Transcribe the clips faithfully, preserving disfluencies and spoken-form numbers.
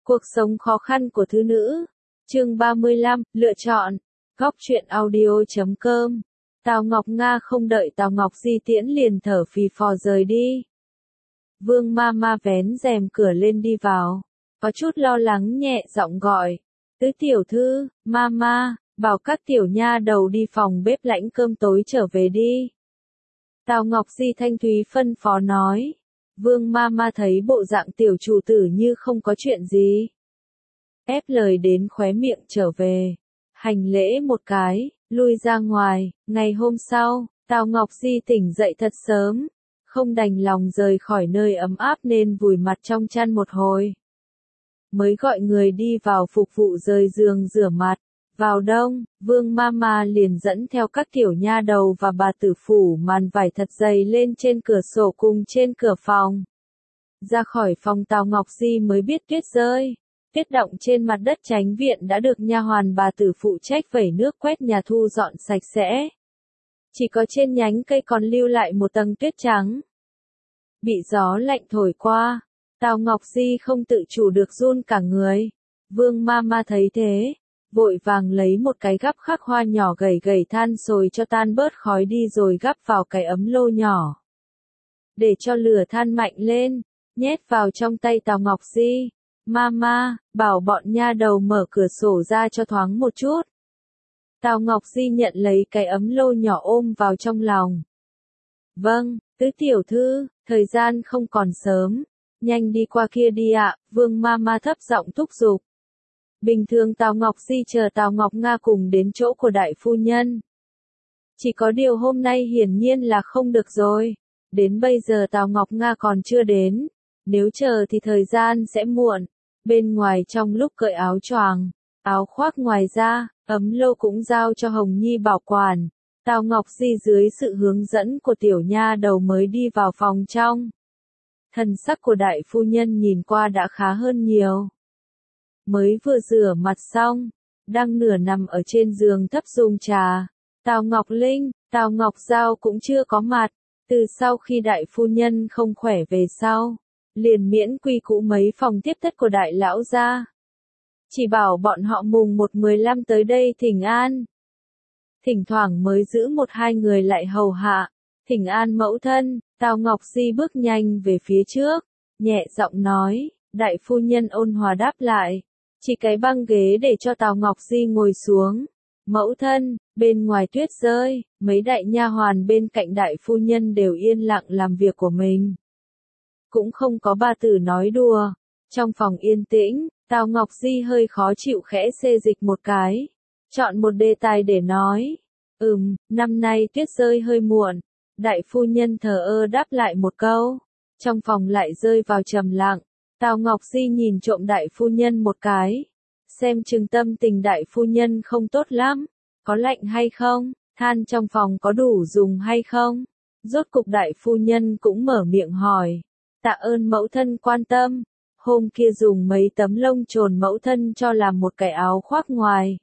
Cuộc sống khó khăn của thứ nữ. Chương ba mươi lăm, lựa chọn. Góc truyện audio chấm com. Tào Ngọc Nga không đợi Tào Ngọc Di tiễn liền thở phì phò rời đi. Vương ma ma vén rèm cửa lên đi vào. Có chút lo lắng nhẹ giọng gọi. Tứ tiểu thư, ma ma, bảo các tiểu nha đầu đi phòng bếp lãnh cơm tối trở về đi. Tào Ngọc Di thanh thúy phân phó nói. Vương ma ma thấy bộ dạng tiểu chủ tử như không có chuyện gì. Ép lời đến khóe miệng trở về. Hành lễ một cái, lui ra ngoài. Ngày hôm sau, Tào Ngọc Di tỉnh dậy thật sớm. Không đành lòng rời khỏi nơi ấm áp nên vùi mặt trong chăn một hồi. Mới gọi người đi vào phục vụ rời giường rửa mặt. Vào đông, Vương Mama liền dẫn theo các tiểu nha đầu và bà tử phủ màn vải thật dày lên trên cửa sổ cùng trên cửa phòng. Ra khỏi phòng Tào Ngọc Di mới biết tuyết rơi. Tuyết đọng trên mặt đất chánh viện đã được nha hoàn bà tử phụ trách vẩy nước quét nhà thu dọn sạch sẽ. Chỉ có trên nhánh cây còn lưu lại một tầng tuyết trắng. Bị gió lạnh thổi qua, Tào Ngọc Di không tự chủ được run cả người. Vương Mama thấy thế, vội vàng lấy một cái gắp khắc hoa nhỏ gầy gầy than sồi cho tan bớt khói đi rồi gắp vào cái ấm lô nhỏ. Để cho lửa than mạnh lên, nhét vào trong tay Tào Ngọc Di. Mama, bảo bọn nha đầu mở cửa sổ ra cho thoáng một chút. Tào Ngọc Di nhận lấy cái ấm lô nhỏ ôm vào trong lòng. Vâng, tứ tiểu thư, thời gian không còn sớm. Nhanh đi qua kia đi ạ, Vương Mama thấp giọng thúc giục. Bình thường Tào Ngọc Di chờ Tào Ngọc Nga cùng đến chỗ của đại phu nhân. Chỉ có điều hôm nay hiển nhiên là không được rồi. Đến bây giờ Tào Ngọc Nga còn chưa đến. Nếu chờ thì thời gian sẽ muộn. Bên ngoài trong lúc cởi áo choàng, áo khoác ngoài ra, ấm lô cũng giao cho Hồng Nhi bảo quản. Tào Ngọc Di dưới sự hướng dẫn của tiểu nha đầu mới đi vào phòng trong. Thần sắc của đại phu nhân nhìn qua đã khá hơn nhiều. Mới vừa rửa mặt xong, đang nửa nằm ở trên giường thấp dùng trà. Tào Ngọc Linh, Tào Ngọc Giao cũng chưa có mặt. Từ sau khi đại phu nhân không khỏe về sau, liền miễn quy cũ mấy phòng tiếp thất của đại lão gia. Chỉ bảo bọn họ mùng một mười lăm tới đây thỉnh an. Thỉnh thoảng mới giữ một hai người lại hầu hạ. Thỉnh an mẫu thân, Tào Ngọc Di bước nhanh về phía trước, nhẹ giọng nói. Đại phu nhân ôn hòa đáp lại. Chỉ cái băng ghế để cho Tào Ngọc Di ngồi xuống. Mẫu thân, bên ngoài tuyết rơi, mấy đại nha hoàn bên cạnh đại phu nhân đều yên lặng làm việc của mình. Cũng không có bà tử nói đùa. Trong phòng yên tĩnh, Tào Ngọc Di hơi khó chịu khẽ xê dịch một cái. Chọn một đề tài để nói. Ừm, năm nay tuyết rơi hơi muộn. Đại phu nhân thờ ơ đáp lại một câu. Trong phòng lại rơi vào trầm lặng. Tào Ngọc Di nhìn trộm đại phu nhân một cái. Xem chừng tâm tình đại phu nhân không tốt lắm. Có lạnh hay không? Than trong phòng có đủ dùng hay không? Rốt cục đại phu nhân cũng mở miệng hỏi. Tạ ơn mẫu thân quan tâm. Hôm kia dùng mấy tấm lông trồn mẫu thân cho làm một cái áo khoác ngoài.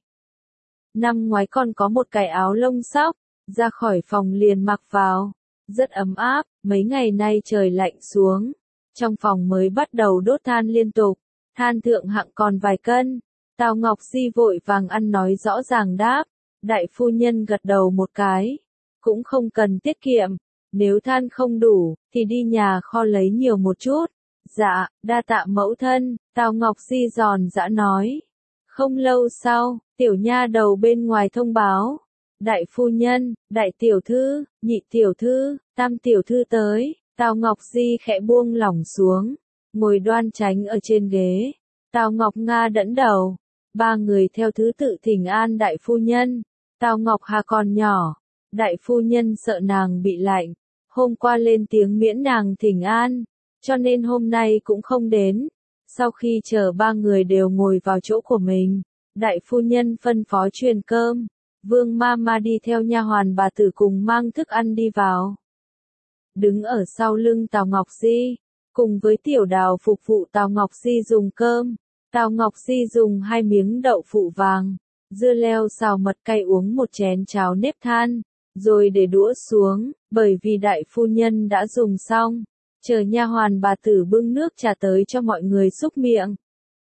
Năm ngoái còn có một cái áo lông sóc. Ra khỏi phòng liền mặc vào. Rất ấm áp, mấy ngày nay trời lạnh xuống. Trong phòng mới bắt đầu đốt than liên tục. Than thượng hạng còn vài cân. Tào Ngọc Di vội vàng ăn nói rõ ràng đáp. Đại phu nhân gật đầu một cái. Cũng không cần tiết kiệm. Nếu than không đủ, thì đi nhà kho lấy nhiều một chút. Dạ, đa tạ mẫu thân, Tào Ngọc Di giòn giã nói. Không lâu sau, tiểu nha đầu bên ngoài thông báo. Đại phu nhân, đại tiểu thư, nhị tiểu thư, tam tiểu thư tới. Tào Ngọc Di khẽ buông lỏng xuống. Ngồi đoan chánh ở trên ghế. Tào Ngọc Nga đẫn đầu. Ba người theo thứ tự thỉnh an đại phu nhân. Tào Ngọc Hà còn nhỏ. Đại phu nhân sợ nàng bị lạnh. Hôm qua lên tiếng miễn nàng thỉnh an. Cho nên hôm nay cũng không đến. Sau khi chờ ba người đều ngồi vào chỗ của mình. Đại phu nhân phân phó truyền cơm. Vương Mama đi theo nha hoàn bà tử cùng mang thức ăn đi vào. Đứng ở sau lưng Tào Ngọc Di. Cùng với tiểu đào phục vụ Tào Ngọc Di dùng cơm. Tào Ngọc Di dùng hai miếng đậu phụ vàng. Dưa leo xào mật cay uống một chén cháo nếp than. Rồi để đũa xuống, bởi vì đại phu nhân đã dùng xong. Chờ nha hoàn bà tử bưng nước trà tới cho mọi người xúc miệng.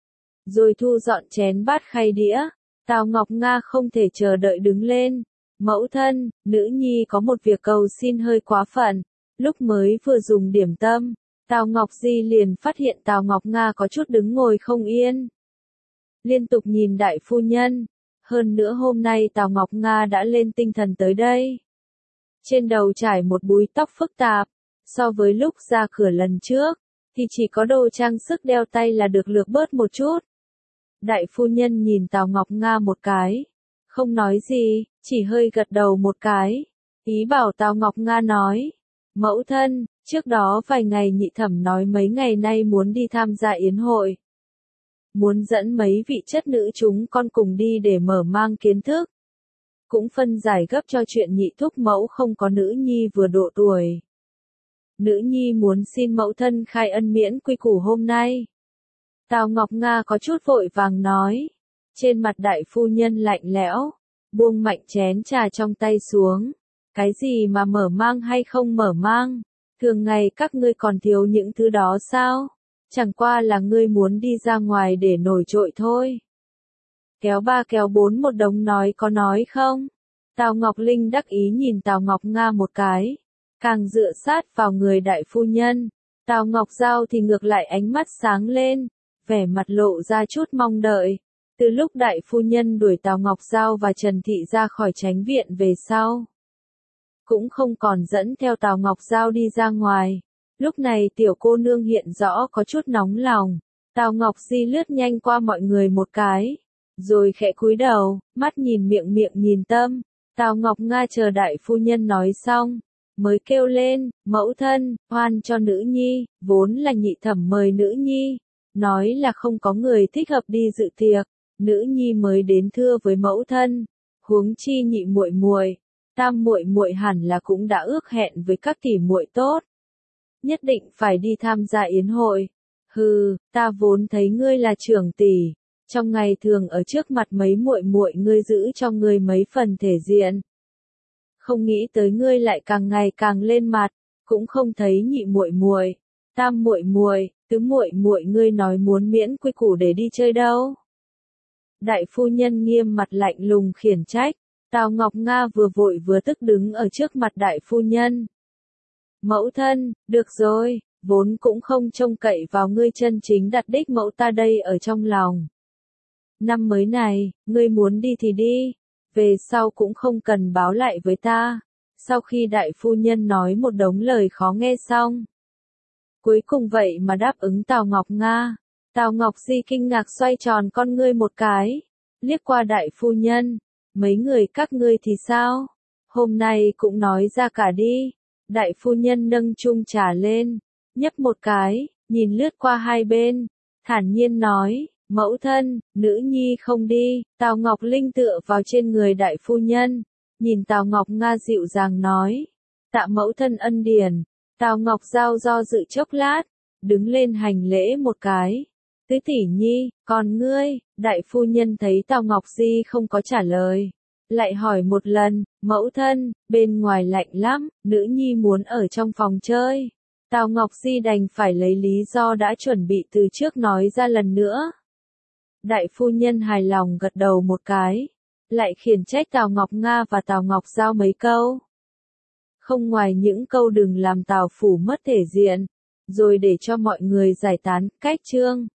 rồi thu dọn chén bát khay đĩa. Tào Ngọc Nga không thể chờ đợi đứng lên. Mẫu thân, nữ nhi có một việc cầu xin hơi quá phận. Lúc mới vừa dùng điểm tâm, Tào Ngọc Di liền phát hiện Tào Ngọc Nga có chút đứng ngồi không yên. Liên tục nhìn đại phu nhân. Hơn nữa hôm nay Tào Ngọc Nga đã lên tinh thần tới đây. Trên đầu trải một búi tóc phức tạp. So với lúc ra cửa lần trước, thì chỉ có đồ trang sức đeo tay là được lược bớt một chút. Đại phu nhân nhìn Tào Ngọc Nga một cái. Không nói gì, chỉ hơi gật đầu một cái. Ý bảo Tào Ngọc Nga nói. Mẫu thân, trước đó vài ngày nhị thẩm nói mấy ngày nay muốn đi tham gia yến hội. Muốn dẫn mấy vị chất nữ chúng con cùng đi để mở mang kiến thức. Cũng phân giải gấp cho chuyện nhị thúc mẫu không có nữ nhi vừa độ tuổi. Nữ nhi muốn xin mẫu thân khai ân miễn quy củ hôm nay. Tào Ngọc Nga có chút vội vàng nói. Trên mặt đại phu nhân lạnh lẽo, buông mạnh chén trà trong tay xuống. Cái gì mà mở mang hay không mở mang? Thường ngày các ngươi còn thiếu những thứ đó sao? Chẳng qua là ngươi muốn đi ra ngoài để nổi trội thôi. Kéo ba kéo bốn một đống nói có nói không? Tào Ngọc Linh đắc ý nhìn Tào Ngọc Nga một cái. Càng dựa sát vào người đại phu nhân. Tào Ngọc Giao thì ngược lại ánh mắt sáng lên. Vẻ mặt lộ ra chút mong đợi. Từ lúc đại phu nhân đuổi Tào Ngọc Giao và Trần Thị ra khỏi chánh viện về sau. Cũng không còn dẫn theo Tào Ngọc Giao đi ra ngoài. Lúc này tiểu cô nương hiện rõ có chút nóng lòng. Tào Ngọc Di lướt nhanh qua mọi người một cái. Rồi khẽ cúi đầu, mắt nhìn miệng miệng nhìn tâm. Tào Ngọc Nga chờ đại phu nhân nói xong. Mới kêu lên, mẫu thân, hoan cho nữ nhi, vốn là nhị thẩm mời nữ nhi. Nói là không có người thích hợp đi dự tiệc. Nữ nhi mới đến thưa với mẫu thân. Huống chi nhị muội muội, tam muội muội hẳn là cũng đã ước hẹn với các tỷ muội tốt. Nhất định phải đi tham gia yến hội. Hừ, ta vốn thấy ngươi là trưởng tỷ, trong ngày thường ở trước mặt mấy muội muội ngươi giữ cho ngươi mấy phần thể diện. Không nghĩ tới ngươi lại càng ngày càng lên mặt, cũng không thấy nhị muội muội, tam muội muội, tứ muội muội ngươi nói muốn miễn quy củ để đi chơi đâu. Đại phu nhân nghiêm mặt lạnh lùng khiển trách. Tào Ngọc Nga vừa vội vừa tức đứng ở trước mặt đại phu nhân. Mẫu thân, được rồi, vốn cũng không trông cậy vào ngươi chân chính đặt đích mẫu ta đây ở trong lòng. Năm mới này, ngươi muốn đi thì đi, về sau cũng không cần báo lại với ta. Sau khi đại phu nhân nói một đống lời khó nghe xong. Cuối cùng vậy mà đáp ứng Tào Ngọc Nga. Tào Ngọc Di kinh ngạc xoay tròn con ngươi một cái, liếc qua đại phu nhân. Mấy người các ngươi thì sao? Hôm nay cũng nói ra cả đi. Đại phu nhân nâng chung trà lên, nhấp một cái, nhìn lướt qua hai bên, thản nhiên nói, mẫu thân, nữ nhi không đi. Tào Ngọc Linh tựa vào trên người đại phu nhân, nhìn Tào Ngọc Nga dịu dàng nói, tạ mẫu thân ân điển. Tào Ngọc Giao do dự chốc lát, đứng lên hành lễ một cái. Tứ tỷ nhi, còn ngươi? Đại phu nhân thấy Tào Ngọc Di không có trả lời, lại hỏi một lần, mẫu thân, bên ngoài lạnh lắm, nữ nhi muốn ở trong phòng chơi. Tào Ngọc Di đành phải lấy lý do đã chuẩn bị từ trước nói ra lần nữa. Đại phu nhân hài lòng gật đầu một cái, lại khiển trách Tào Ngọc Nga và Tào Ngọc Giao mấy câu. Không ngoài những câu đừng làm Tào phủ mất thể diện, rồi để cho mọi người giải tán, cách chương.